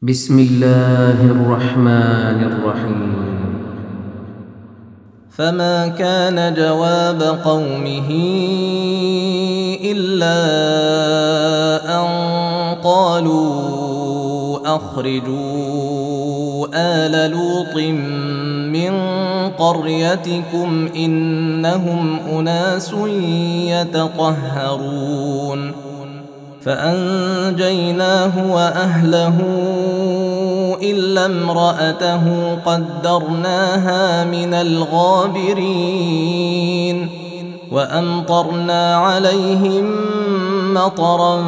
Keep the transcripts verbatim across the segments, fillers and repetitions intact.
بسم الله الرحمن الرحيم. فما كان جواب قومه إلا أن قالوا أخرجوا آل لوط من قريتكم إنهم أناس يتطهرون فأنجيناه وأهله إلا امرأته قدرناها من الغابرين وأمطرنا عليهم مطرا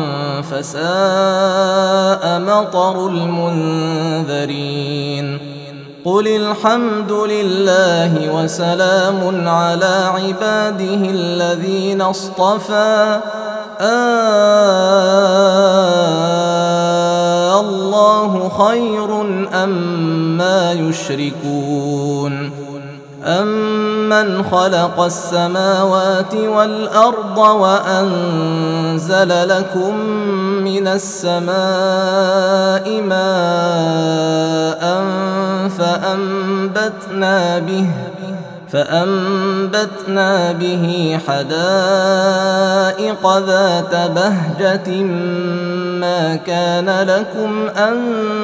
فساء مطر المنذرين قل الحمد لله وسلام على عباده الذين اصطفى آه الله خير أما يشركون أمن خلق السماوات والأرض وأنزل لكم من السماء ماء فأنبتنا به فأنبتنا به حدائق ذات بهجة ما كان لكم أن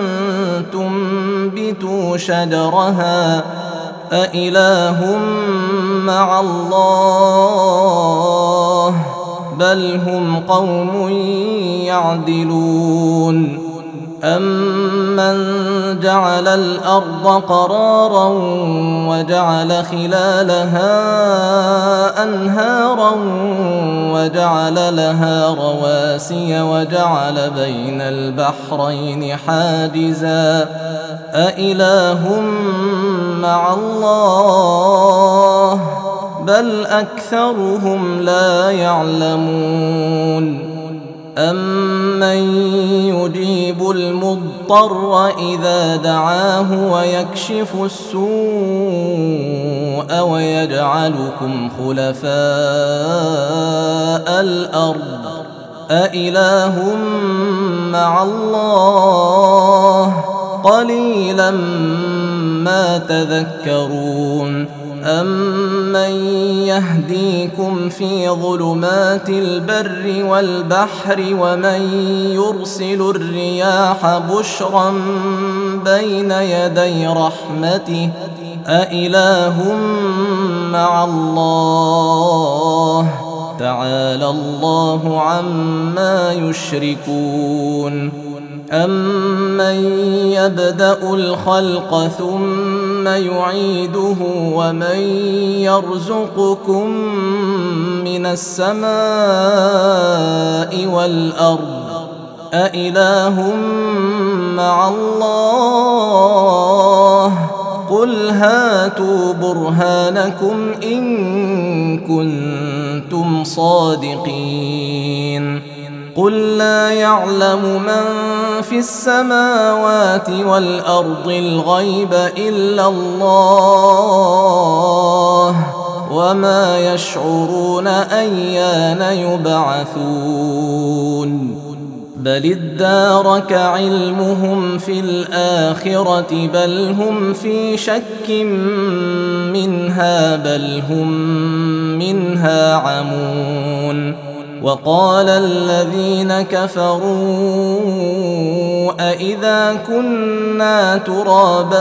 تنبتوا شجرها أإله مع الله بل هم قوم يعدلون أمن جعل الأرض قرارا وجعل خلالها أنهارا وجعل لها رواسي وجعل بين البحرين حاجزا أإله مع الله بل أكثرهم لا يعلمون أمن يجيب المضطر إذا دعاه ويكشف السوء ويجعلكم خلفاء الأرض أإله مع الله قليلا ما تذكرون أمن يهديكم في ظلمات البر والبحر ومن يرسل الرياح بشرا بين يدي رحمته أإله مع الله تعالى الله عما يشركون أمن يبدأ الخلق ثم يعيده ومن يرزقكم من السماء والأرض أإله مع الله قل هاتوا برهانكم إن كنتم صادقين قل لا يعلم من في السماوات والأرض الغيب إلا الله وما يشعرون أيان يبعثون بل ادارك علمهم في الآخرة بل هم في شك منها بل هم منها عمون وقال الذين كفروا أإذا كنا ترابا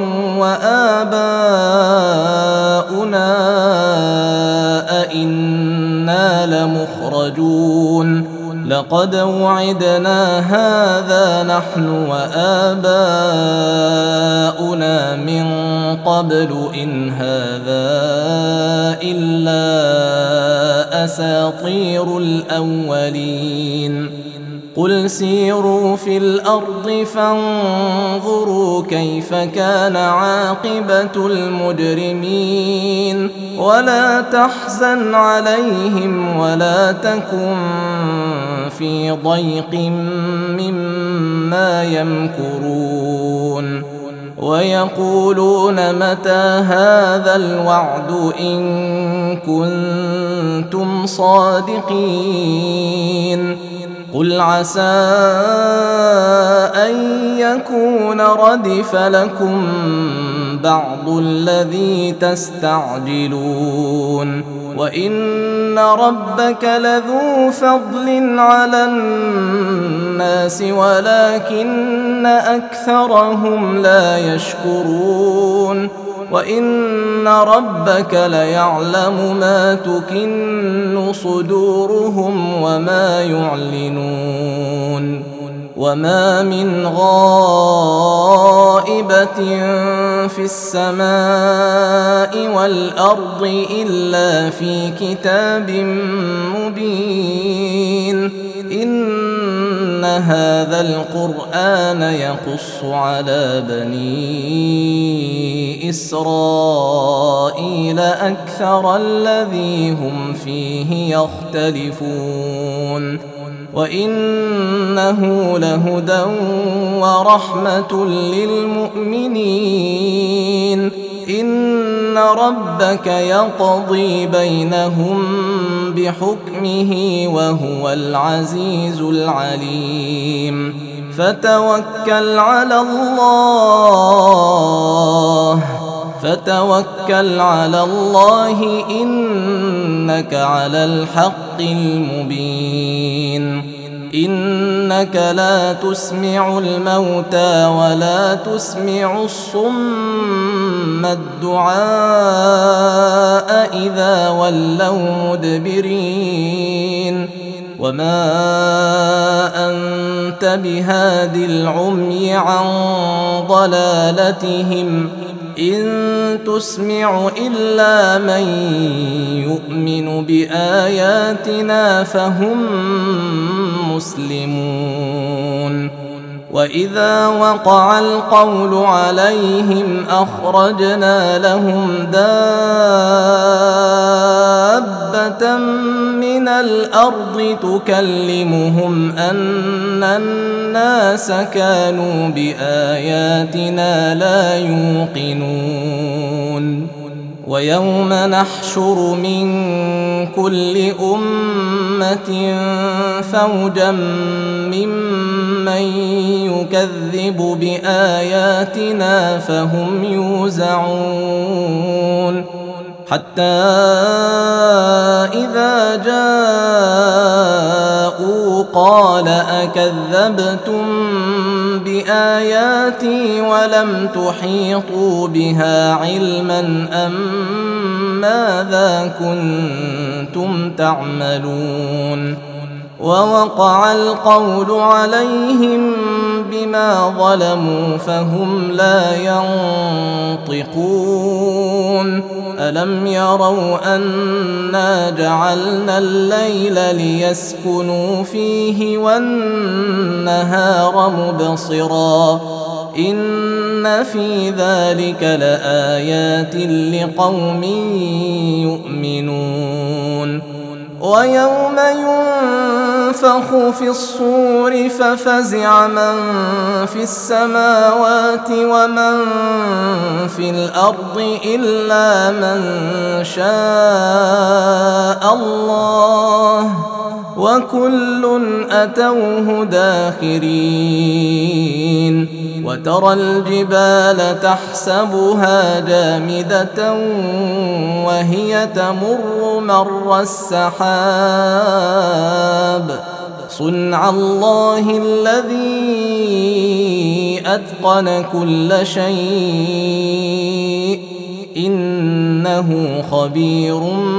وآباؤنا أإنا لمخرجون لقد وعدنا هذا نحن وآباؤنا من قبل إن هذا إلا أساطير الأولين قل سيروا في الأرض فانظروا كيف كان عاقبة المجرمين ولا تحزن عليهم ولا تكن في ضيق مما يمكرون ويقولون متى هذا الوعد إن كنتم صادقين قل عسى أن يكون ردف لكم بعض الذي تستعجلون وإن ربك لذو فضل على الناس ولكن أكثرهم لا يشكرون وإن ربك ليعلم ما تكن صدورهم وما يعلنون وما من غائبة في السماء والأرض إلا في كتاب مبين إن هذا القرآن يقص على بني إسرائيل أكثر الذي هم فيه يختلفون وإنه لهدى ورحمة للمؤمنين إن ربك يقضي بينهم بحكمه وهو العزيز العليم فتوكل على الله فتوكل على الله إنك على الحق المبين إنك لا تسمع الموتى ولا تسمع الصم الدعاء إذا ولوا مدبرين وما أنت بهاد العمي عن ضلالتهم إن تسمع إلا من يؤمن بآياتنا فهم مسلمون وإذا وقع القول عليهم أخرجنا لهم دابة من الأرض تكلمهم أن الناس كانوا بآياتنا لا يوقنون ويوم نحشر من كل أمة فوجا ممن يكذب بآياتنا فهم يوزعون حتى إذا جاءوا قال أكذبتم بآياتي ولم تحيطوا بها علما أم ماذا كنتم تعملون ووقع القول عليهم بما ظلموا فهم لا ينطقون ألم يروا أنا جعلنا الليل ليسكنوا فيه والنهار مبصرا إن في ذلك لآيات لقوم يؤمنون ويوم ينفخ في الصور ففزع من في السماوات ومن في الأرض إلا من شاء الله وكل أتوه داخرين وترى الجبال تحسبها جامدة وهي تمر مر السحاب صنع الله الذي أتقن كل شيء إنه خبير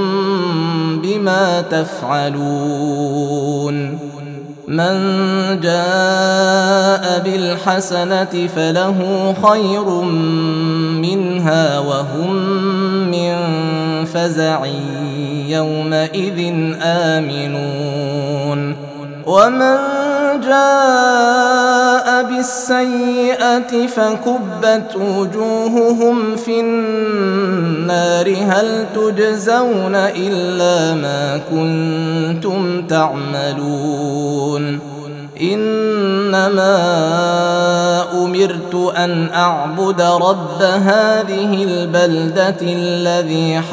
بما تفعلون من جاء بالحسنة فله خير منها وهم من فزع يومئذ آمنون ومن جاء بالسيئة فكبت وجوههم في النار هل تجزون إلا ما كنتم تعملون إنما أمرت أن أعبد رب هذه البلدة الذي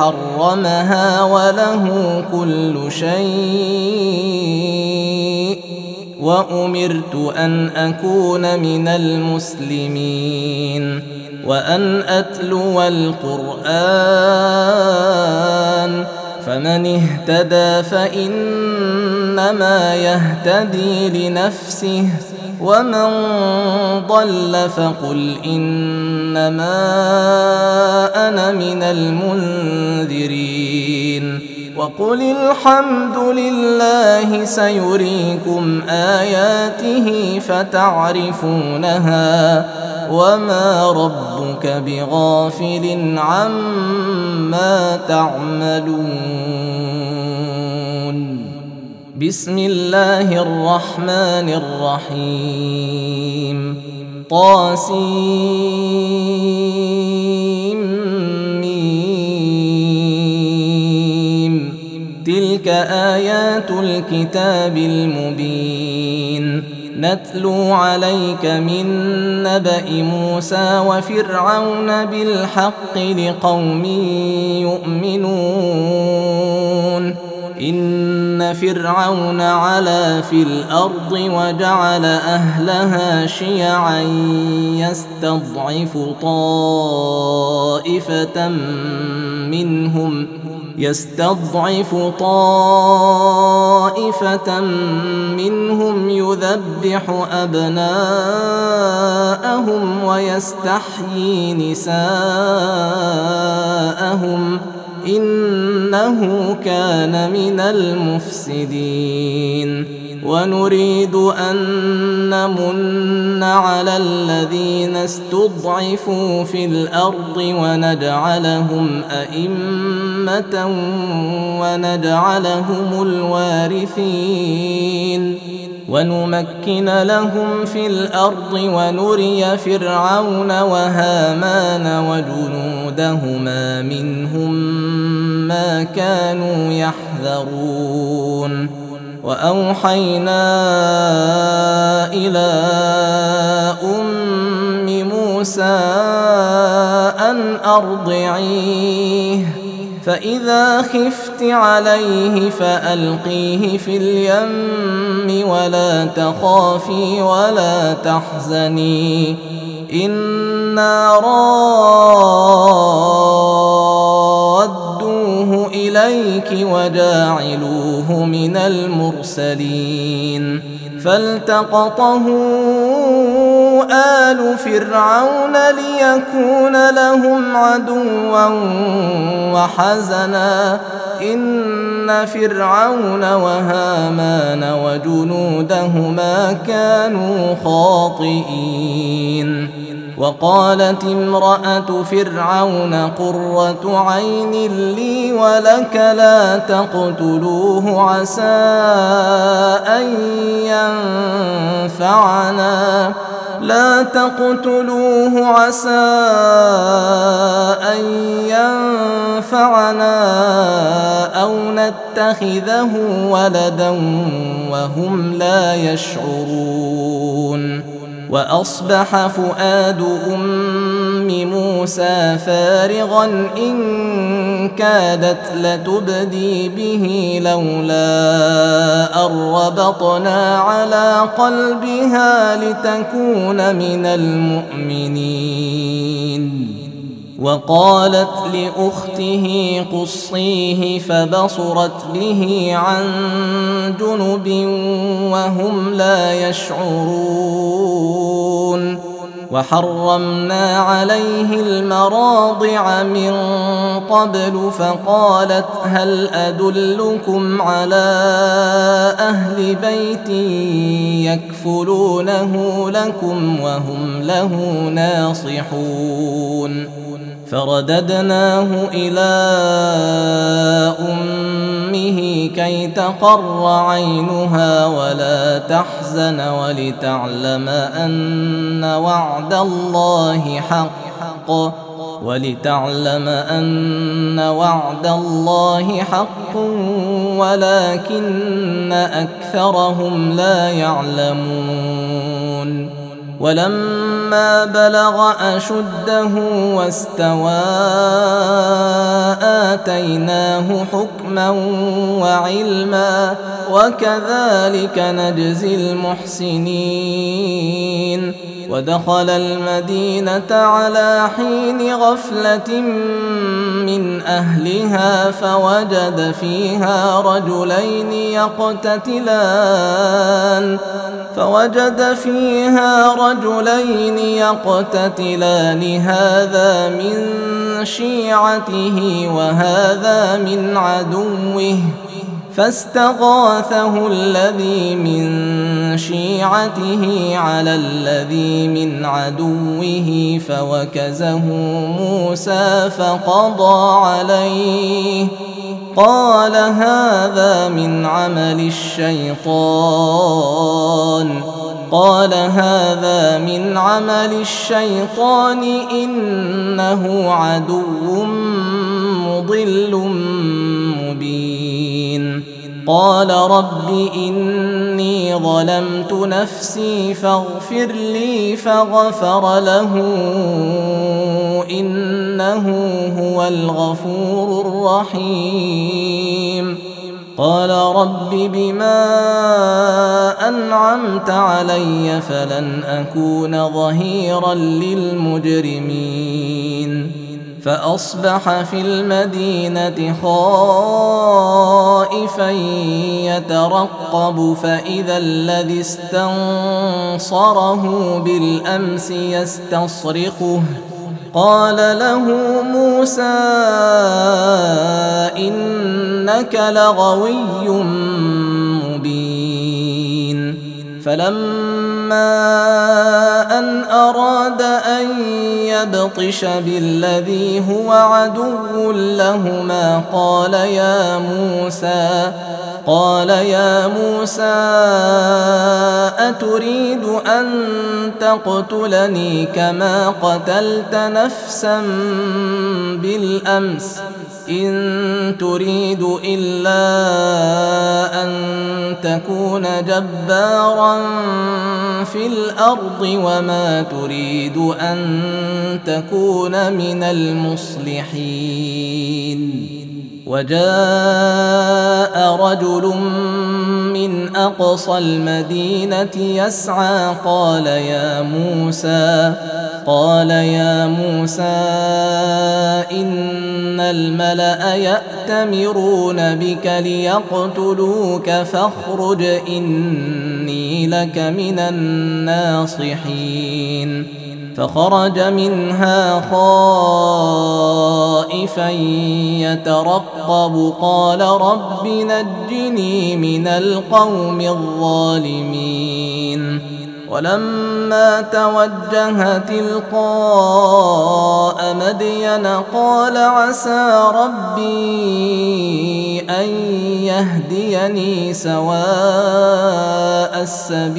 حرمها وله كل شيء وأمرت أن أكون من المسلمين وأن أتلو القرآن فمن اهتدى فإنما يهتدي لنفسه ومن ضل فقل إنما أنا من المنذرين وقل الحمد لله سيريكم آياته فتعرفونها وما ربك بغافل عما تعملون. بسم الله الرحمن الرحيم. طاسيم ميم. تلك آيات الكتاب المبين نتلو عليك من نبأ موسى وفرعون بالحق لقوم يؤمنون. إن فرعون علا في الأرض وجعل أهلها شيعا يستضعف طائفة منهم يستضعف طائفة منهم يذبح أبناءهم ويستحيي نساءهم إنه كان من المفسدين. ونريد أن نمن على الذين استضعفوا في الأرض ونجعلهم أئمة ونجعلهم الوارثين ونمكن لهم في الأرض ونري فرعون وهامان وجنودهما منهم ما كانوا يحذرون. وأوحينا إلى أم موسى أن أرضعيه فإذا خفت عليه فألقيه في اليم ولا تخافي ولا تحزني إنا رادوه إليك وجاعلوه من المرسلين. فالتقطه آل فرعون ليكون لهم عدوا وحزنا إن فرعون وهامان وجنودهما كانوا خاطئين. وقالت امرأة فرعون قرة عين لي ولك لا تقتلوه عسى أن ينفعنا لا تقتلوه عسى أن ينفعنا أو نتخذه ولدا وهم لا يشعرون. وأصبح فؤاد أم موسى فارغا إن كادت لتبدي به لولا أن ربطنا على قلبها لتكون من المؤمنين. وقالت لأخته قصيه فبصرت به عن جنب وهم لا يشعرون. وحرمنا عليه المراضع من قبل فقالت هل أدلكم على أهل بيت يكفلونه لكم وهم له ناصحون. فرددناه إلى أمه كي تقر عينها ولا تحزن ولتعلم أن وعد الله حق ولتعلم أن وعد الله حق ولكن أكثرهم لا يعلمون. ولما بلغ أشده واستوى آتيناه حكما وعلما وكذلك نجزي المحسنين ودخل المدينة على حين غفلة من أهلها فوجد فيها رجلين يقتتلان فوجد فيها رجلين يقتتلان هذا من شيعته وهذا من عدوه فاستغاثه الذي من شيعته على الذي من عدوه فوكزه موسى فقضى عليه قال هذا من عمل الشيطان قال هذا من عمل الشيطان إنه عدو مضل مبين قال رب إني ظلمت نفسي فاغفر لي فغفر له إنه هو الغفور الرحيم قال رب بما أنعمت علي فلن أكون ظهيرا للمجرمين فأصبح في المدينة خائفا يترقب فإذا الذي استنصره بالأمس يستصرخه قال له موسى إنك لغوي مبين فلما أن أراد أن يبطش بالذي هو عدو لهما قال يا موسى قال يا موسى أتريد أن تقتلني كما قتلت نفسا بالأمس إن تريد إلا أن تكون جبارا في الأرض وما تريد أن تكون من المصلحين وجاء رجل من أقصى المدينة يسعى قال يا موسى قال يا موسى إن الملأ يأتمرون بك ليقتلوك فاخرج إني لك من الناصحين فخرج منها خائفا يترقب قال رب نجني من القوم الظالمين ولما توجه تلقاء مدين قال عسى ربي أن يهديني سواء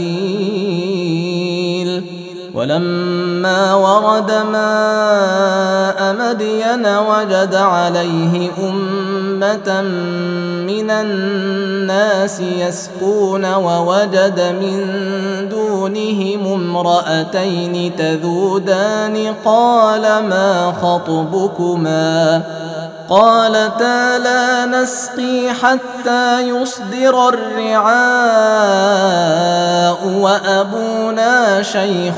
السبيل ولما ورد ماء مدين وجد عليه أمة من الناس يسقون ووجد من دونهم امرأتين تذودان قال ما خطبكما قالتا لا نسقي حتى يصدر الرعاء وأبونا شيخ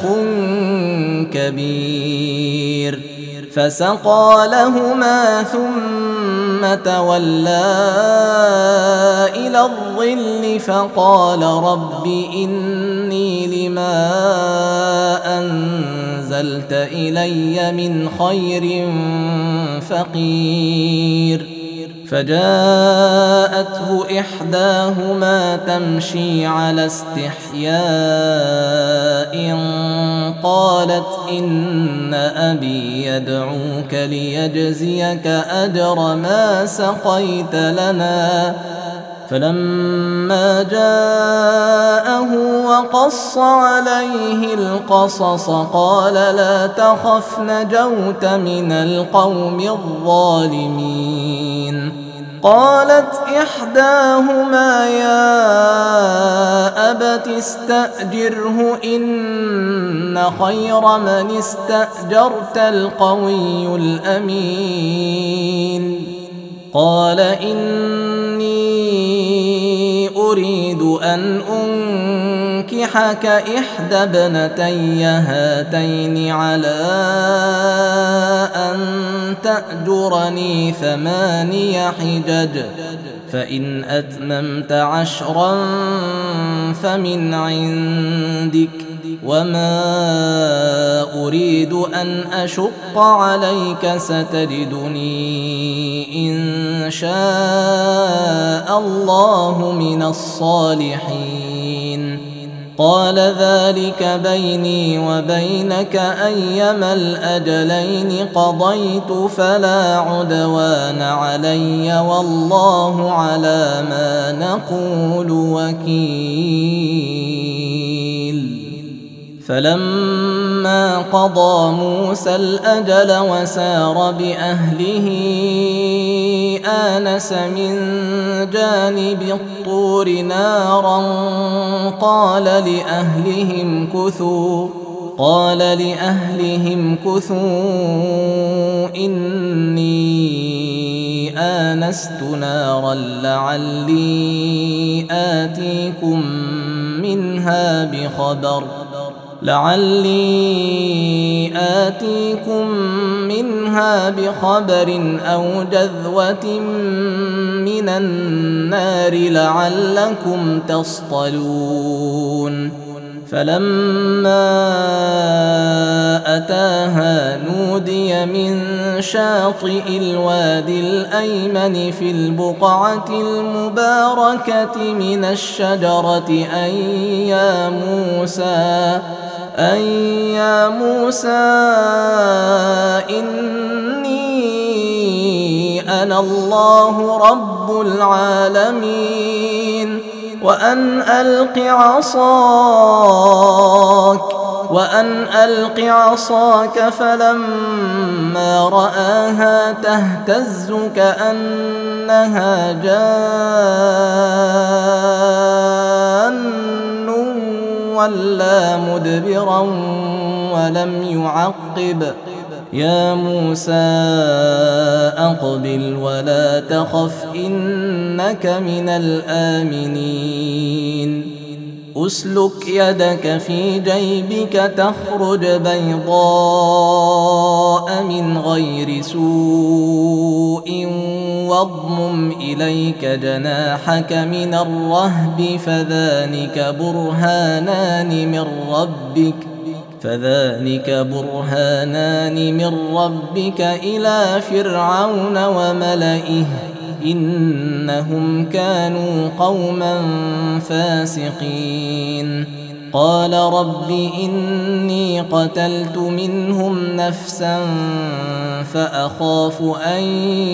كبير فسقى لهما ثم تولى إلى الظل فقال رب إني لما أنزلت إلي من خير فقير فجاءته إحداهما تمشي على استحياء قالت إن أبي يدعوك ليجزيك أجر ما سقيت لنا فلما جاءه وقص عليه القصص قال لا تخف نجوت من القوم الظالمين قالت إحداهما يا أبت استأجره إن خير من استأجرت القوي الأمين قال إني أريد أن أنكحك إحدى ابنتي هاتين على أن تأجرني ثماني حجج فإن أتممت عشرا فمن عندك وما أريد أن أشق عليك ستجدني إن شاء الله من الصالحين قال ذلك بيني وبينك أيما الأجلين قضيت فلا عدوان علي والله على ما نقول وكيل فلما قضى موسى الأجل وسار بأهله آنس من جانب الطور نارا قال لأهلهم كثوا قال لأهلهم كثوا إني آنست نارا لعلي آتيكم منها بخبر لعلي آتيكم منها بخبر أو جذوة من النار لعلكم تصطلون فلما أتاها نودي من شاطئ الوادي الأيمن في البقعة المباركة من الشجرة أن يا موسى أن يا موسى إني أنا الله رب العالمين وأن ألق عصاك وأن ألق عصاك فلما رآها تهتز كأنها جان ولى مدبرا ولم يعقب يا موسى أقبل ولا تخف إنك من الآمنين أسلك يدك في جيبك تخرج بيضاء من غير سوء واضمم إليك جناحك من الرهب فذلك برهانان من ربك فذلك برهانان من ربك إلى فرعون وملئه إنهم كانوا قوما فاسقين قال رب إني قتلت منهم نفسا فأخاف أن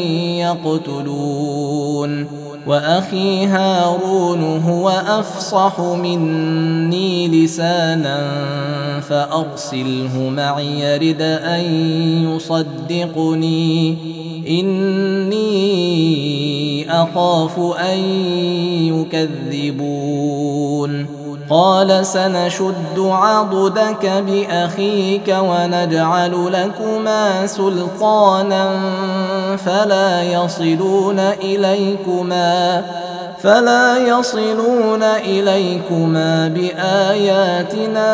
يقتلون وأخي هارون هو أفصح مني لسانا فأرسله معي يرد أن يصدقني إني أخاف أن يكذبون قال سنشد عضدك بأخيك ونجعل لكما سلطانا فلا يصلون إليكما فلا يصلون إليكما بآياتنا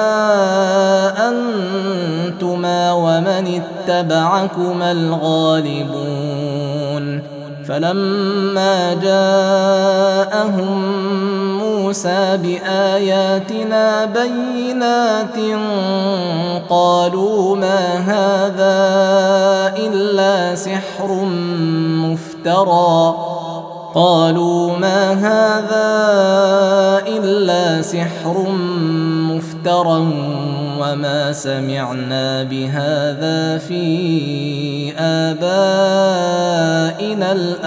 أنتما ومن اتبعكما الغالبون فلما جاءهم موسى بآياتنا بينات قالوا ما هذا إلا سحر مفترى قالوا ما هذا إلا سحر مفترى وما سمعنا بهذا في آبائنا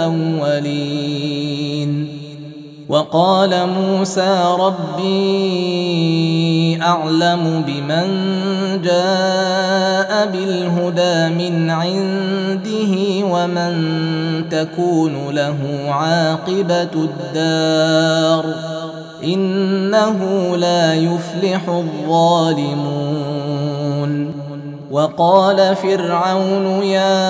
الأولين وقال موسى ربي أعلم بمن جاء بالهدى من عنده ومن تكون له عاقبة الدار إنه لا يفلح الظالمون. وقال فرعون يا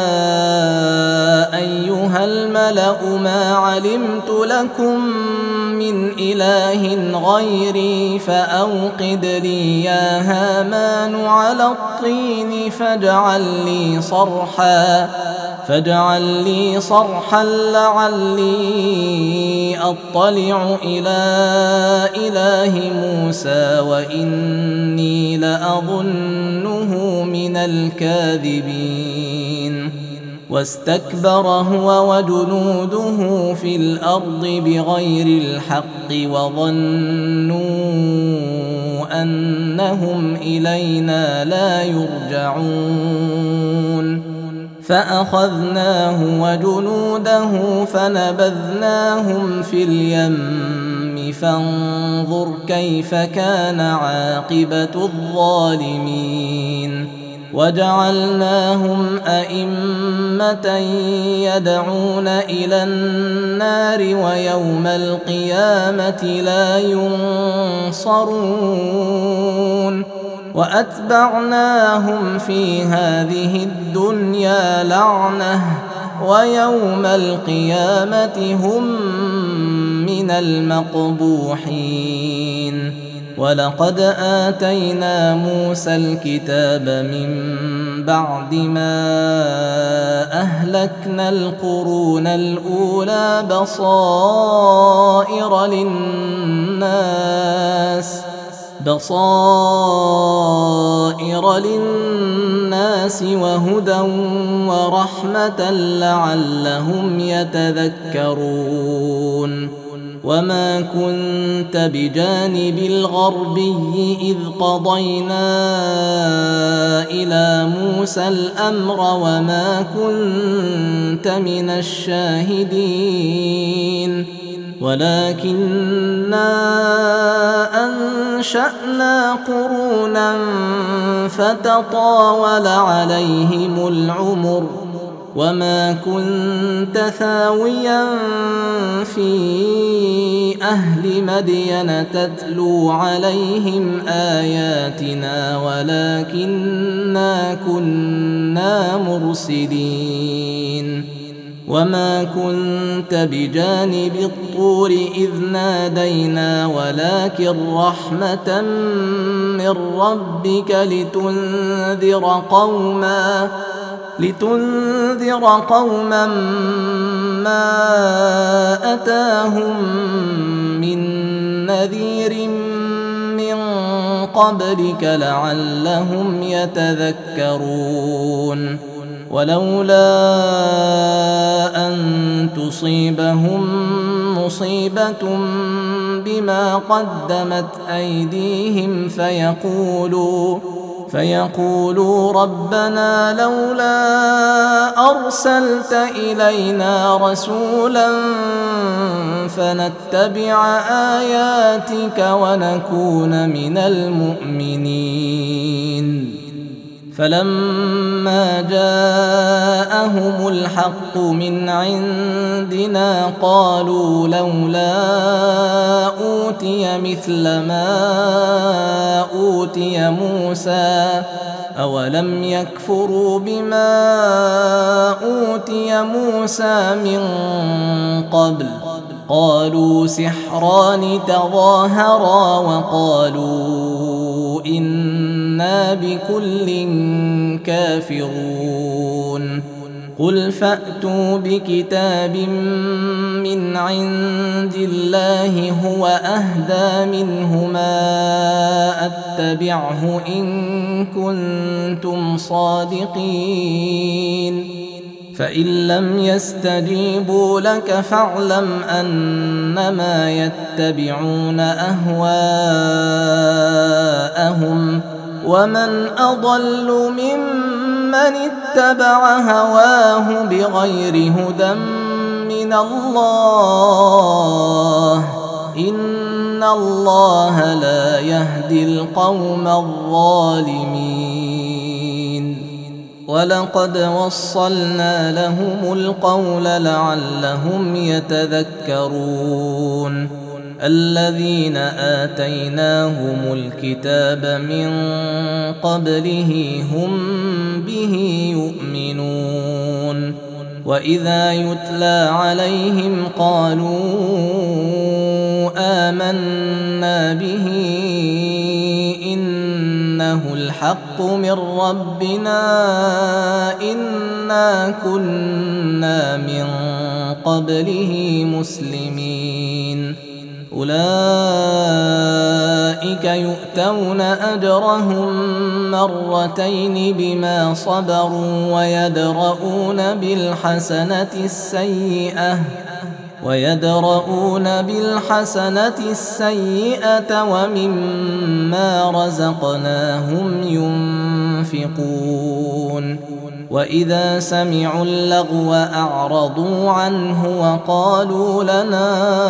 أيها الملأ ما علمت لكم من إله غيري فأوقد لي يا هامان على الطين فاجعل لي صرحا فاجعل لي صرحا لعلي أطلع إلى إله موسى وإني لأظنه من الكاذبين. واستكبر هو وجنوده في الأرض بغير الحق وظنوا أنهم إلينا لا يرجعون فأخذناه وجنوده فنبذناهم في اليم فانظر كيف كان عاقبة الظالمين. وجعلناهم أئمة يدعون إلى النار ويوم القيامة لا ينصرون. وأتبعناهم في هذه الدنيا لعنة ويوم القيامة هم من المقبوحين. ولقد آتينا موسى الكتاب من بعد ما أهلكنا القرون الأولى بصائر للناس بصائر للناس وهدى ورحمة لعلهم يتذكرون. وما كنت بجانب الغربي إذ قضينا إلى موسى الأمر وما كنت من الشاهدين ولكننا أنشأنا قرونا فتطاول عليهم العمر وما كنت ثاويا في أهل مدين تتلو عليهم آياتنا ولكننا كنا مرسلين. وما كنت بجانب الطور إذ نادينا ولكن رحمة من ربك لتنذر قوما لتنذر قوما ما أتاهم من نذير من قبلك لعلهم يتذكرون. ولولا أن تصيبهم مصيبة بما قدمت أيديهم فيقولوا فيقولوا ربنا لولا أرسلت إلينا رسولا فنتبع آياتك ونكون من المؤمنين. فلما جاءهم الحق من عندنا قالوا لولا أوتي مثل ما أوتي موسى أولم يكفروا بما أوتي موسى من قبل قالوا سحران تظاهرا وقالوا إنا بكل كافرون. قل فأتوا بكتاب من عند الله هو أهدى منهما أتبعه إن كنتم صادقين. فإن لم يستجيبوا لك فاعلم أنما يتبعون أهواءهم ومن أضل ممن اتبع هواه بغير هدى من الله إن الله لا يهدي القوم الظالمين. ولقد وصلنا لهم القول لعلهم يتذكرون الذين آتيناهم الكتاب من قبله هم به يؤمنون وإذا يتلى عليهم قالوا آمنا به إنه الحق من ربنا إنا كنا من قبله مسلمين أولئك يؤتون أجرهم مرتين بما صبروا ويدرؤون بالحسنة السيئة ويدرؤون بالحسنة السيئة ومما رزقناهم ينفقون وإذا سمعوا اللغو أعرضوا عنه وقالوا لنا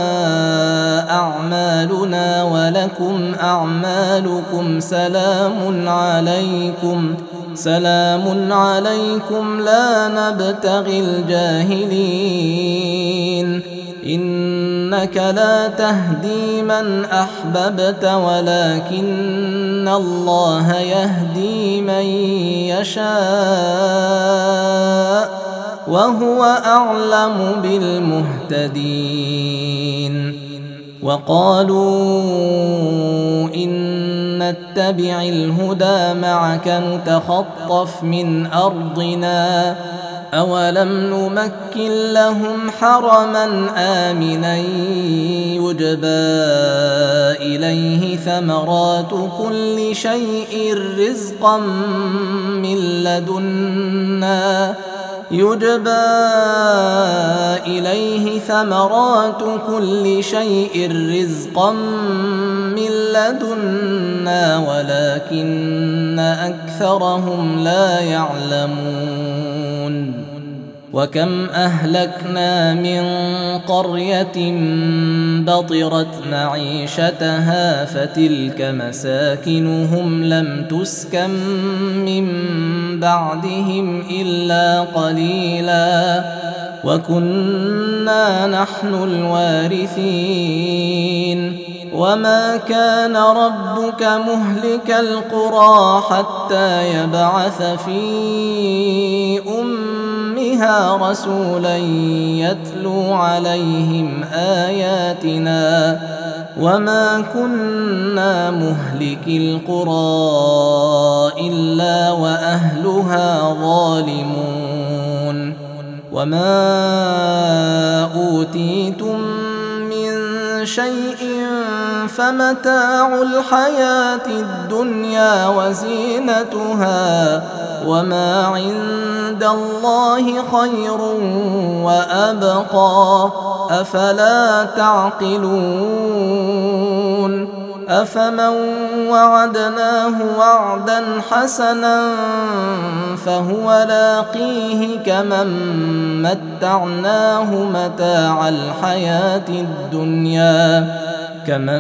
أعمالنا ولكم أعمالكم سلام عليكم سلام عليكم لا نبتغي الجاهلين إنك لا تهدي من أحببت ولكن الله يهدي من يشاء وهو أعلم بالمهتدين وقالوا إن نتبع الهدى معك نتخطف من أرضنا أولم نمكن لهم حرما آمنا يجبى إليه ثمرات كل شيء رزقا من لدنا يجبى إليه ثمرات كل شيء رزقا من لدنا ولكن أكثرهم لا يعلمون وكم أهلكنا من قرية بطرت معيشتها فتلك مساكنهم لم تسكن من بعدهم إلا قليلا وكنا نحن الوارثين وما كان ربك مهلك القرى حتى يبعث في أمها رسولا يتلو عليهم آياتنا وما كنا مهلك القرى إلا وأهلها ظالمون وما أوتيتم من شيء فمتاع الحياة الدنيا وزينتها وما عند الله خير وأبقى أفلا تعقلون أفمن وعدناه وعدا حسنا فهو لاقيه كمن متعناه متاع الحياة الدنيا كمن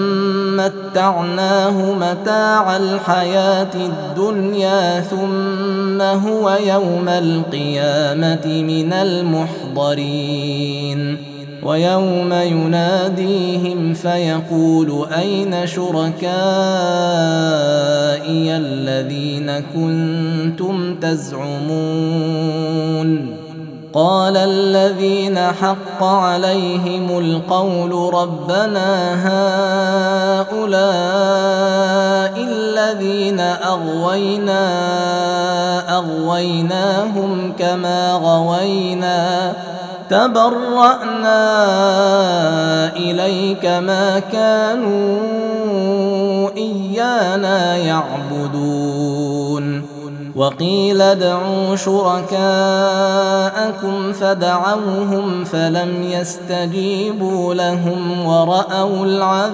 متعناه متاع الحياة الدنيا ثم هو يوم القيامة من المحضرين ويوم يناديهم فيقول أين شركائي الذين كنتم تزعمون قال الذين حق عليهم القول ربنا هؤلاء الذين أغوينا أغويناهم كما غوينا تبرأنا إليك ما كانوا إيانا يعبدون وقيل ادعوا شركاءكم فدعوهم فلم يستجيبوا لهم ورأوا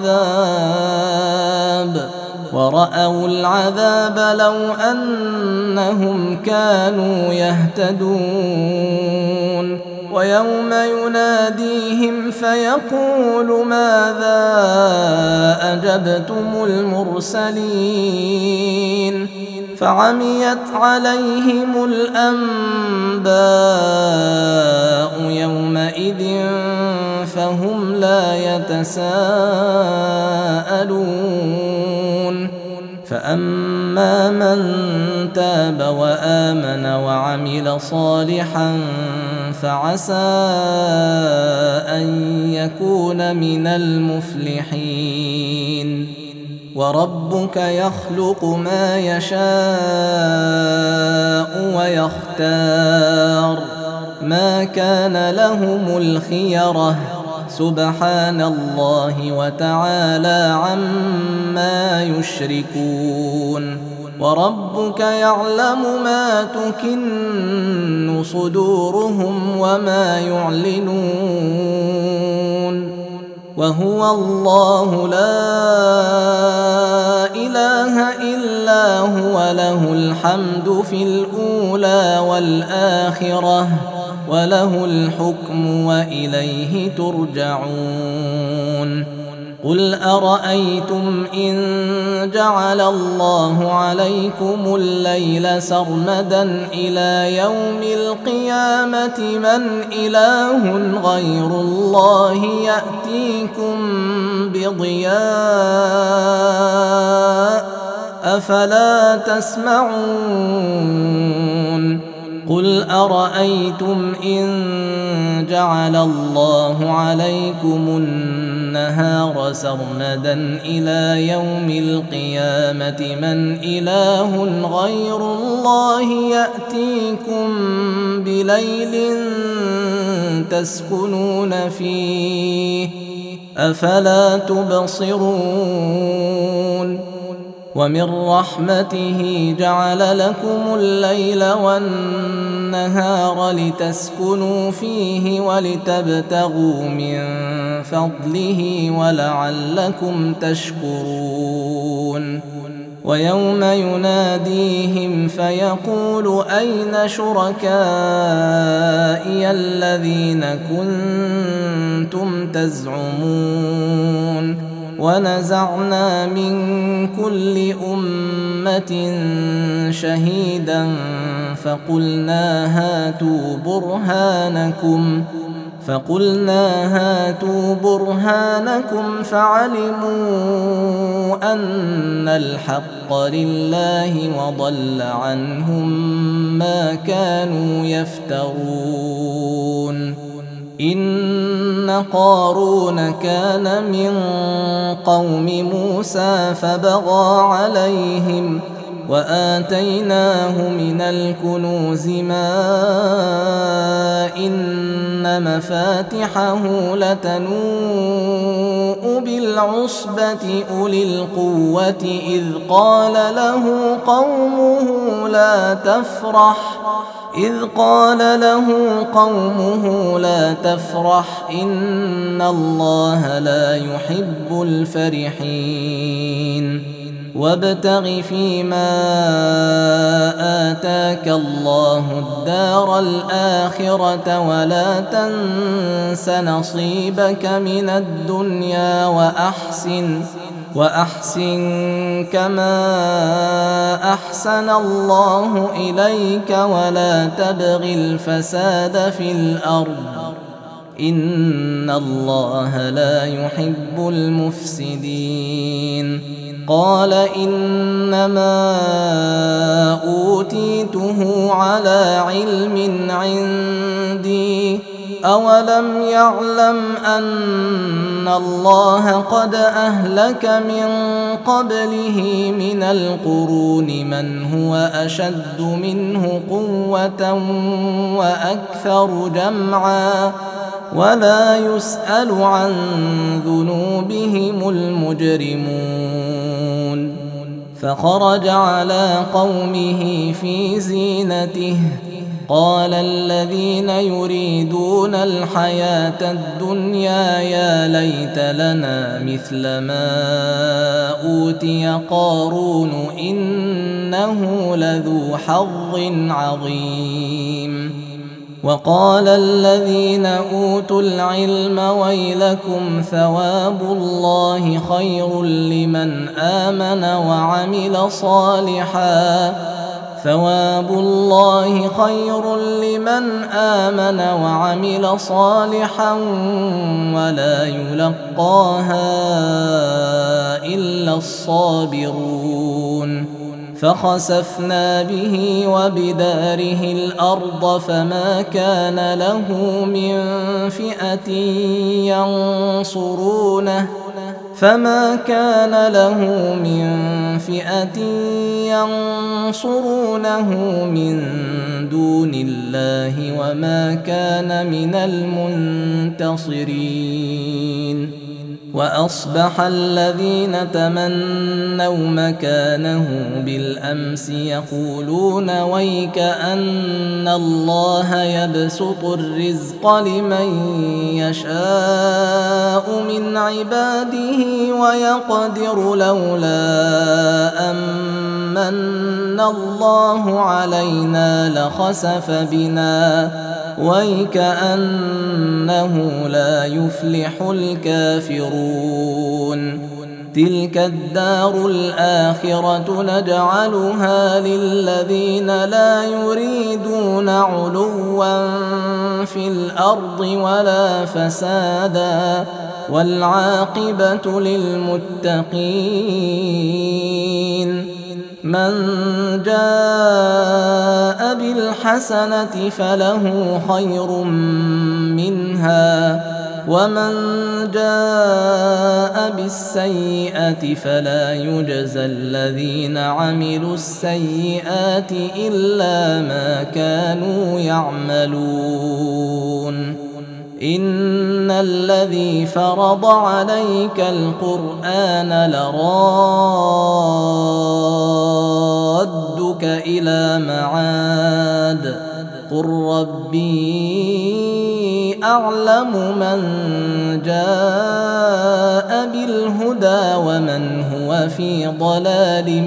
العذاب ورأوا العذاب لو أنهم كانوا يهتدون ويوم يناديهم فيقول ماذا أجبتم المرسلين فعميت عليهم الأنباء يومئذ فهم لا يتساءلون فأما من تاب وآمن وعمل صالحا فعسى أن يكون من المفلحين وربك يخلق ما يشاء ويختار ما كان لهم الخيرة سبحان الله وتعالى عما يشركون وربك يعلم ما تكن صدورهم وما يعلنون وهو الله لا إله إلا هو له الحمد في الأولى والآخرة وله الحكم وإليه ترجعون قل أرأيتم إن جعل الله عليكم الليل سرمدا إلى يوم القيامة من إله غير الله يأتيكم بضياء أفلا تسمعون قل أرأيتم إن جعل الله عليكم النهار سرمدا إلى يوم القيامة من إله غير الله يأتيكم بليل تسكنون فيه أفلا تبصرون ومن رحمته جعل لكم الليل والنهار لتسكنوا فيه ولتبتغوا من فضله ولعلكم تشكرون ويوم يناديهم فيقول أين شركائي الذين كنتم تزعمون ونزعنا من كل أمة شهيدا فقلنا هاتوا برهانكم فقلنا هاتوا برهانكم فعلموا أن الحق لله وضل عنهم ما كانوا يفترون إن قارون كان من قوم موسى فبغى عليهم وآتيناه من الكنوز ما إن مفاتحه لتنوء بالعصبة أولي القوة إذ قال له قومه لا تفرح إذ قال له قومه لا تفرح إن الله لا يحب الفرحين وابتغ فيما آتاك الله الدار الآخرة ولا تنس نصيبك من الدنيا وأحسن وأحسن كما أحسن الله إليك ولا تبغ الفساد في الأرض إن الله لا يحب المفسدين قال إنما أوتيته على علم عندي أولم يعلم أن الله قد أهلك من قبله من القرون من هو أشد منه قوة وأكثر جمعا ولا يسأل عن ذنوبهم المجرمون فخرج على قومه في زينته قال الذين يريدون الحياة الدنيا يا ليت لنا مثل ما أوتي قارون إنه لذو حظ عظيم وقال الذين أوتوا العلم ويلكم ثواب الله خير لمن آمن وعمل صالحا ثواب الله خير لمن آمن وعمل صالحا ولا يلقاها إلا الصابرون فخسفنا به وبداره الأرض فما كان له من فئة ينصرونه فما كان له من فئة ينصرونه من دون الله وما كان من المنتصرين وأصبح الذين تمنوا مكانه بالأمس يقولون ويك أن الله يبسط الرزق لمن يشاء من عباده ويقدر لولا أمن الله علينا لخسف بنا ويكأنه لا يفلح الكافرون تلك الدار الآخرة نجعلها للذين لا يريدون علوا في الأرض ولا فسادا والعاقبة للمتقين من جاء بالحسنة فله خير منها ومن جاء بالسيئة فلا يجزى الذين عملوا السيئات إلا ما كانوا يعملون إن الذي فرض عليك القرآن لرادك إلى معاد قل ربي أعلم من جاء بالهدى ومن هو في ضلال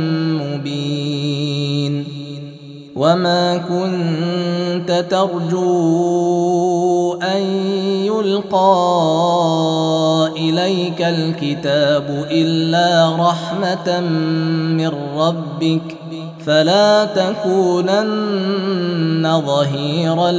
مبين وما كنت ترجو أن يلقى إليك الكتاب إلا رحمة من ربك فلا تكونن ظهيرا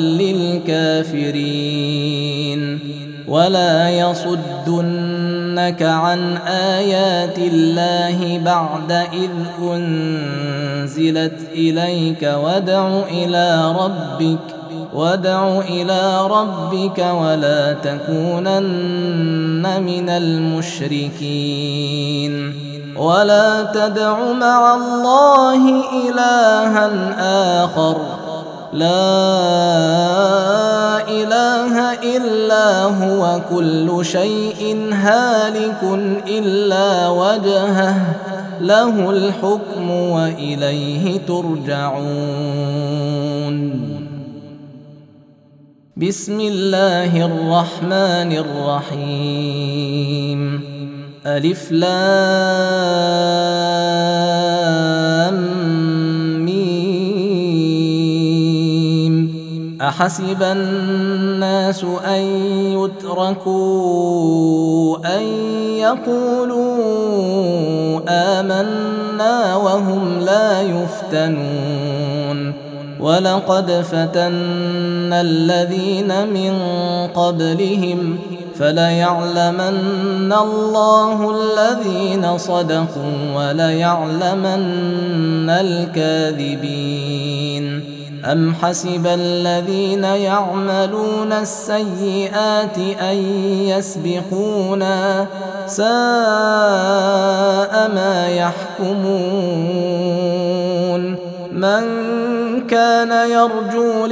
للكافرين ولا يصدنك عن آيات الله بعد إذ أنزلت إليك وادع إلى ربك وادع إلى ربك ولا تكونن من المشركين ولا تدع مع الله إلها آخر لا إله إلا هو كل شيء هالك إلا وجهه له الحكم وإليه ترجعون بسم الله الرحمن الرحيم ألف لام أحسب الناس أن يتركوا أن يقولوا آمنا وهم لا يفتنون ولقد فتنا الذين من قبلهم فليعلمن الله الذين صدقوا وليعلمن الكاذبين أم حسب الذين يعملون السيئات أن يسبقونا ساء ما يحكمون من كان يرجو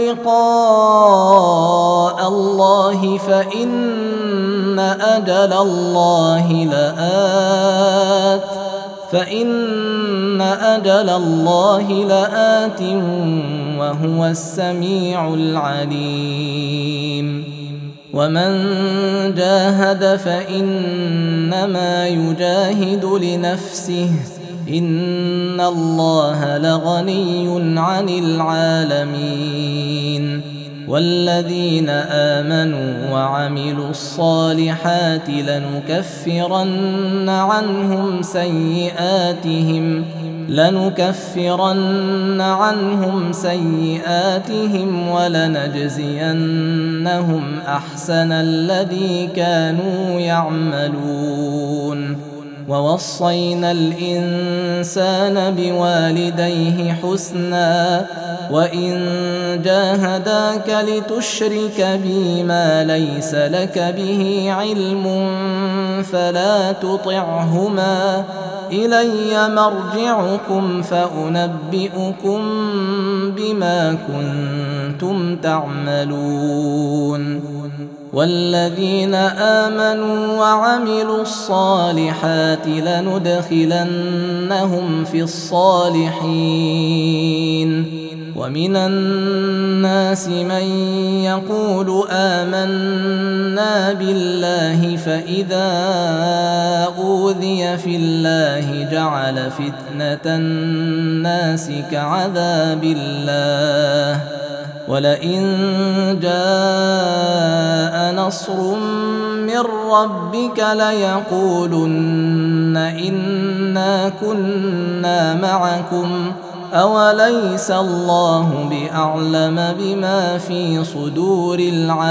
لقاء الله فإن أجل الله لآت فإن أجل الله لآت وهو السميع العليم ومن جاهد فإنما يجاهد لنفسه إن الله لغني عن العالمين والذين آمنوا وعملوا الصالحات لنكفرن عنهم سيئاتهم لنكفرن عنهم سيئاتهم ولنجزينهم أحسن الذي كانوا يعملون ووصينا الإنسان بوالديه حسنا وإن جاهداك لتشرك بي ما ليس لك به علم فلا تطعهما إلي مرجعكم فأنبئكم بما كنتم تعملون والذين آمنوا وعملوا الصالحات لندخلنهم في الصالحين ومن الناس من يقول آمنا بالله فإذا أوذي في الله جعل فتنة الناس كعذاب الله ولئن جاء نصر من ربك ليقولن إنا كنا معكم أوليس الله بأعلم بما في صدور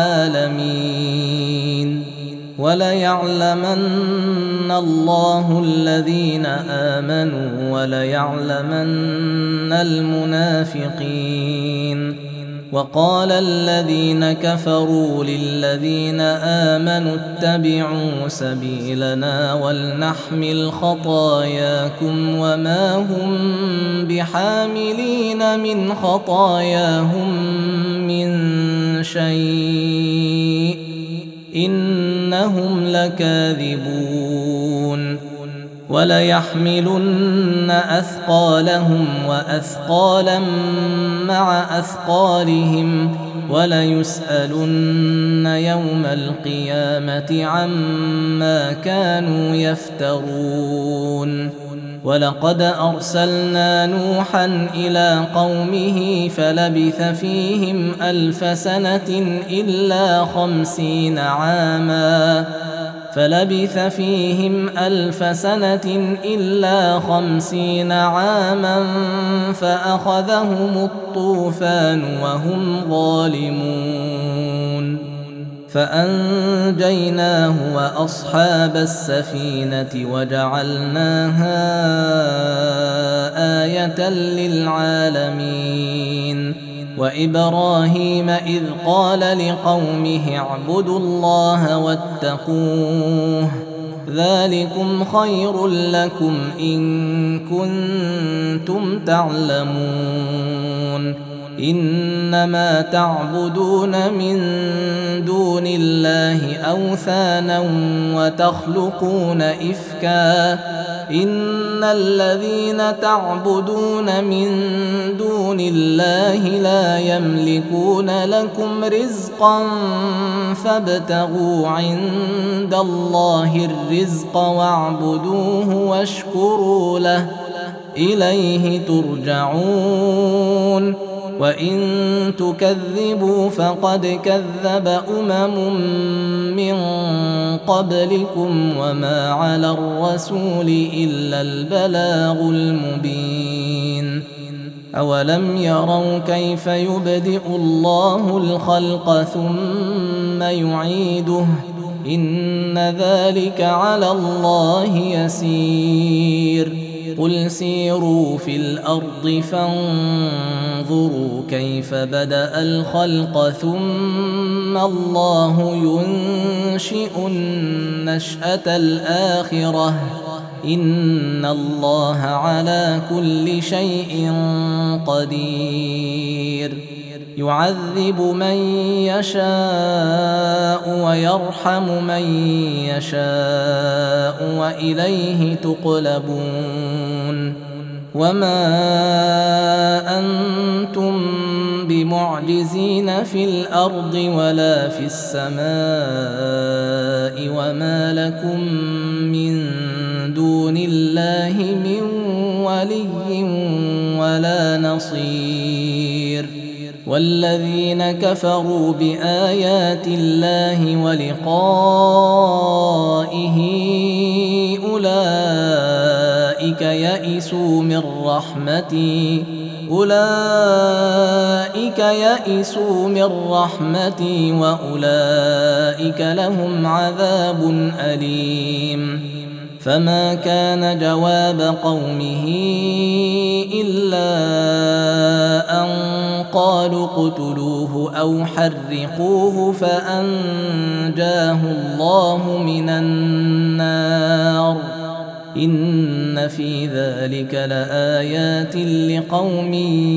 العالمين وليعلمن الله الذين آمنوا وليعلمن المنافقين وقال الذين كفروا للذين آمنوا اتبعوا سبيلنا ولنحمل خطاياكم وما هم بحاملين من خطاياهم من شيء إنهم لكاذبون وليحملن أثقالهم وأثقالا مع أثقالهم وليسألن يوم القيامة عما كانوا يفترون ولقد أرسلنا نوحا إلى قومه فلبث فيهم ألف سنة إلا خمسين عاما فلبث فيهم ألف سنة إلا خمسين عاما فأخذهم الطوفان وهم ظالمون فأنجيناه وأصحاب السفينة وجعلناها آية للعالمين وإبراهيم إذ قال لقومه اعبدوا الله واتقوه ذلكم خير لكم إن كنتم تعلمون إنما تعبدون من دون الله أوثانا وتخلقون إفكا إن الذين تعبدون من دون الله لا يملكون لكم رزقا فابتغوا عند الله الرزق واعبدوه واشكروا له إليه ترجعون وإن تكذبوا فقد كذب أمم من قبلكم وما على الرسول إلا البلاغ المبين أولم يروا كيف يبدئ الله الخلق ثم يعيده إن ذلك على الله يسير قل سيروا في الأرض فانظروا كيف بدأ الخلق ثم الله ينشئ النشأة الآخرة إن الله على كل شيء قدير يعذب من يشاء ويرحم من يشاء وإليه تقلبون وما أنتم بمعجزين في الأرض ولا في السماء وما لكم من دون الله من ولي ولا نصير. والذين كفروا بآيات الله ولقائه أولئك يئسوا من رحمتي أولئك يئسوا من رحمتي وأولئك لهم عذاب أليم. فما كان جواب قومه إلا أن قالوا اقتلوه أو حرقوه فأنجاه الله من النار. إن في ذلك لآيات لقوم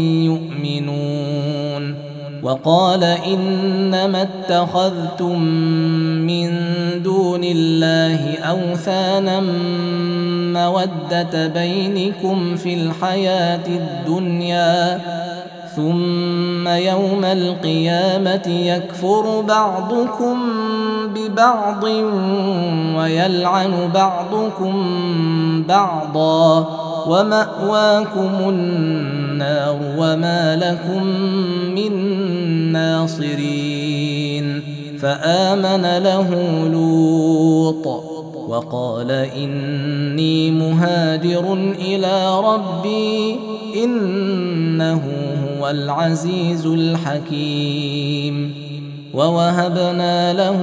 يؤمنون. وقال إنما اتخذتم من دون الله أوثانا مودة بينكم في الحياة الدنيا ثم يوم القيامة يكفر بعضكم ببعض ويلعن بعضكم بعضا ومأواكم النار وما لكم من ناصرين. فآمن له لوط وقال إني مهاجر إلى ربي إنه هو العزيز الحكيم. ووهبنا له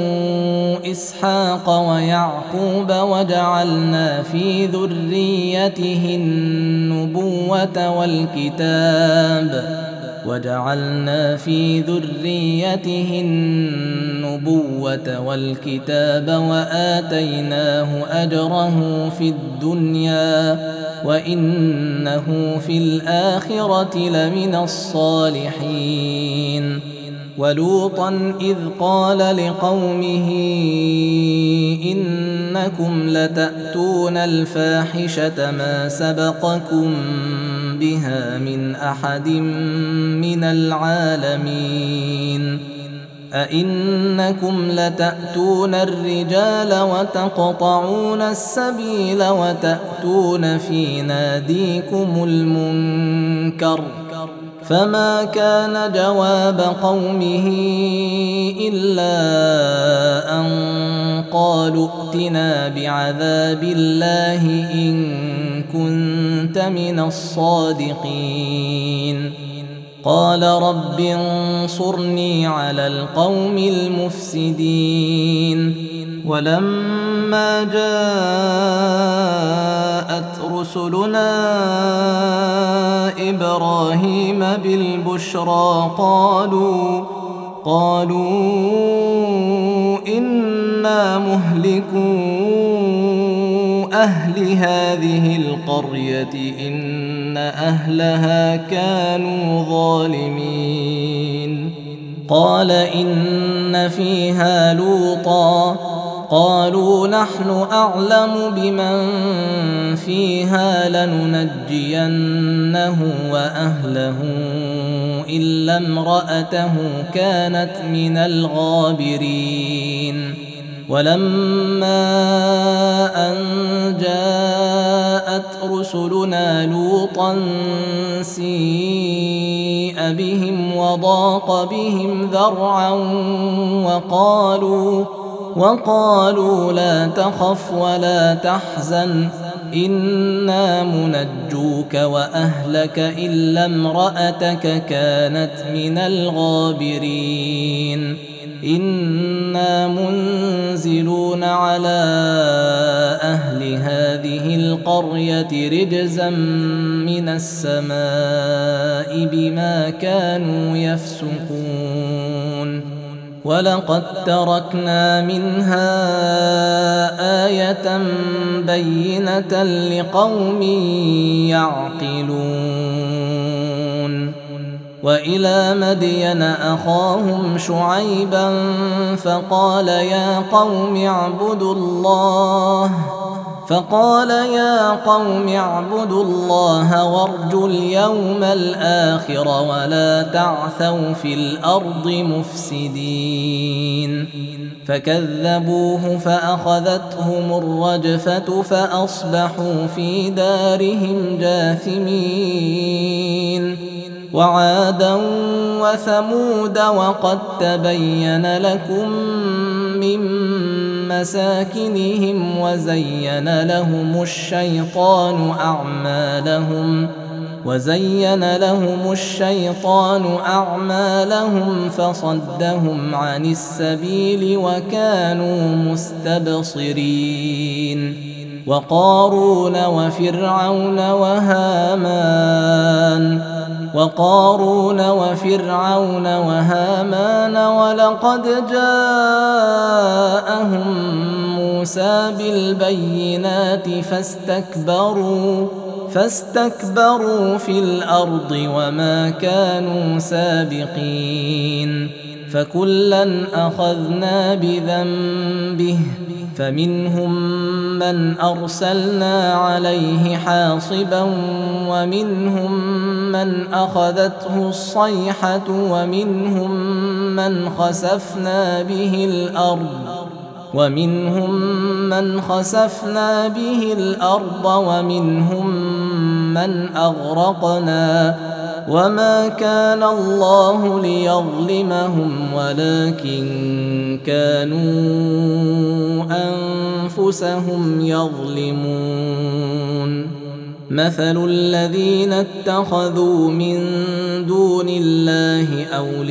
إسحاق ويعقوب وجعلنا في ذريته النبوة والكتاب وجعلنا في ذريته النبوة والكتاب وآتيناه أجره في الدنيا وإنه في الآخرة لمن الصالحين. ولوطا إذ قال لقومه إنكم لتأتون الفاحشة ما سبقكم بها من أحد من العالمين. أئنكم لتأتون الرجال وتقطعون السبيل وتأتون في ناديكم المنكر. فما كان جواب قومه إلا أن قالوا ائتنا بعذاب الله إن كنت من الصادقين. قال رب انصرني على القوم المفسدين. ولما جاءت رسلنا إبراهيم بالبشرى قالوا قالوا إنا مهلكو أهل هذه القرية إن أهلها كانوا ظالمين. قال إن فيها لوطا قالوا نحن أعلم بمن فيها لننجينه وأهله إلا امرأته كانت من الغابرين. ولما أن جاءت رسلنا لوطا سيء بهم وضاق بهم ذرعا وقالوا وقالوا لا تخف ولا تحزن إنا منجوك وأهلك إلا امرأتك كانت من الغابرين. إنا منزلون على أهل هذه القرية رجزا من السماء بما كانوا يفسقون. ولقد تركنا منها آية بينة لقوم يعقلون. وإلى مدين أخاهم شعيبا فقال يا قوم اعبدوا الله فقال يا قوم اعبدوا الله وارجوا اليوم الآخر ولا تعثوا في الأرض مفسدين فكذبوه فأخذتهم الرجفة فأصبحوا في دارهم جاثمين وعادا وثمود وقد تبين لكم من مساكنهم وزين لهم الشيطان أعمالهم وزين لهم الشيطان أعمالهم فصدهم عن السبيل وكانوا مستبصرين وقارون وفرعون وهامان وقارون وفرعون وهامان ولقد جاءهم موسى بالبينات فاستكبروا فاستكبروا في الأرض وما كانوا سابقين فكلا أخذنا بذنبه فمنهم من أرسلنا عليه حاصبا ومنهم من أخذته الصيحة ومنهم من خسفنا به الأرض ومنهم من خسفنا به الأرض ومنهم من أغرقنا وما كان الله ليظلمهم ولكن كانوا أنفسهم يظلمون مثل الذين اتخذوا من دون الله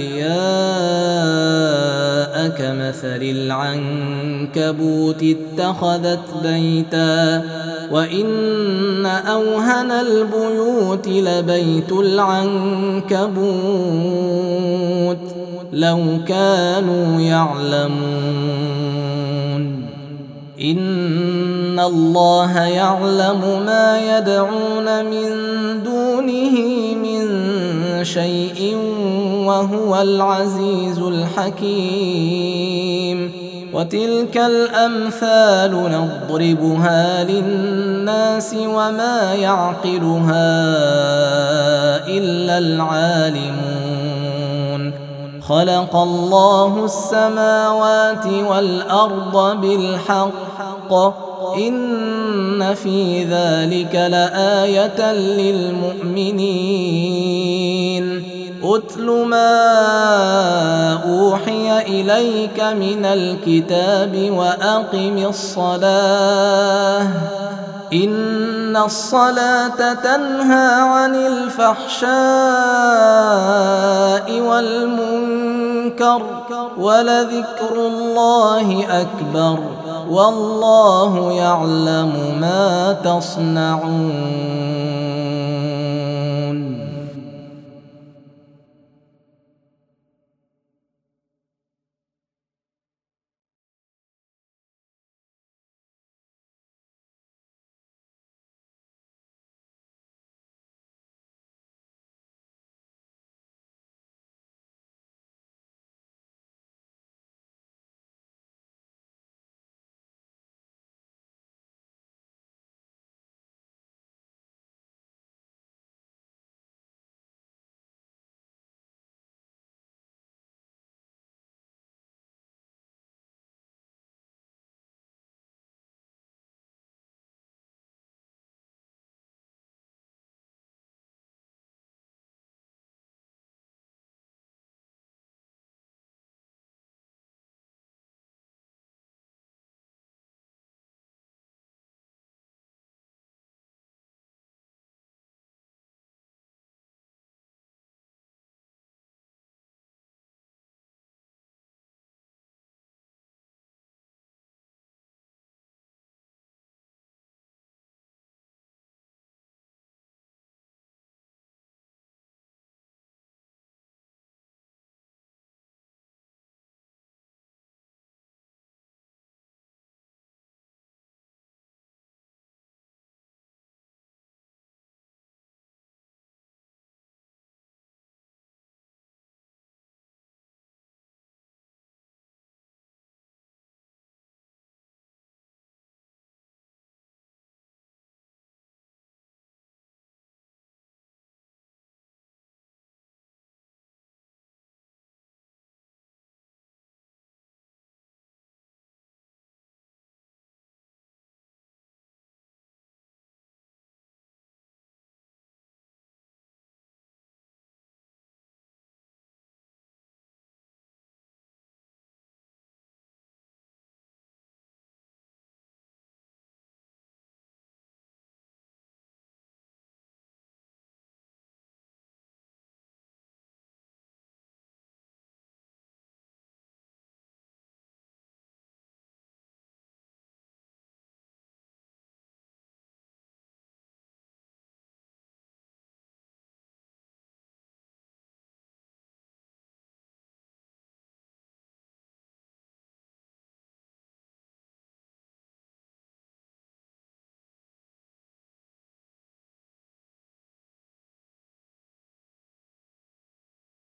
أولياء كمثل العنكبوت اتخذت بيتا وإن أوهن البيوت لبيت العنكبوت لو كانوا يعلمون إن الله يعلم ما يدعون من دونه من شيء وهو العزيز الحكيم وتلك الأمثال نضربها للناس وما يعقلها إلا العالمون خلق الله السماوات والأرض بالحق إن في ذلك لآية للمؤمنين أتل ما أوحي إليك من الكتاب وأقم الصلاة إن الصلاة تنهى عن الفحشاء والمنكر ولذكر الله أكبر والله يعلم ما تصنعون.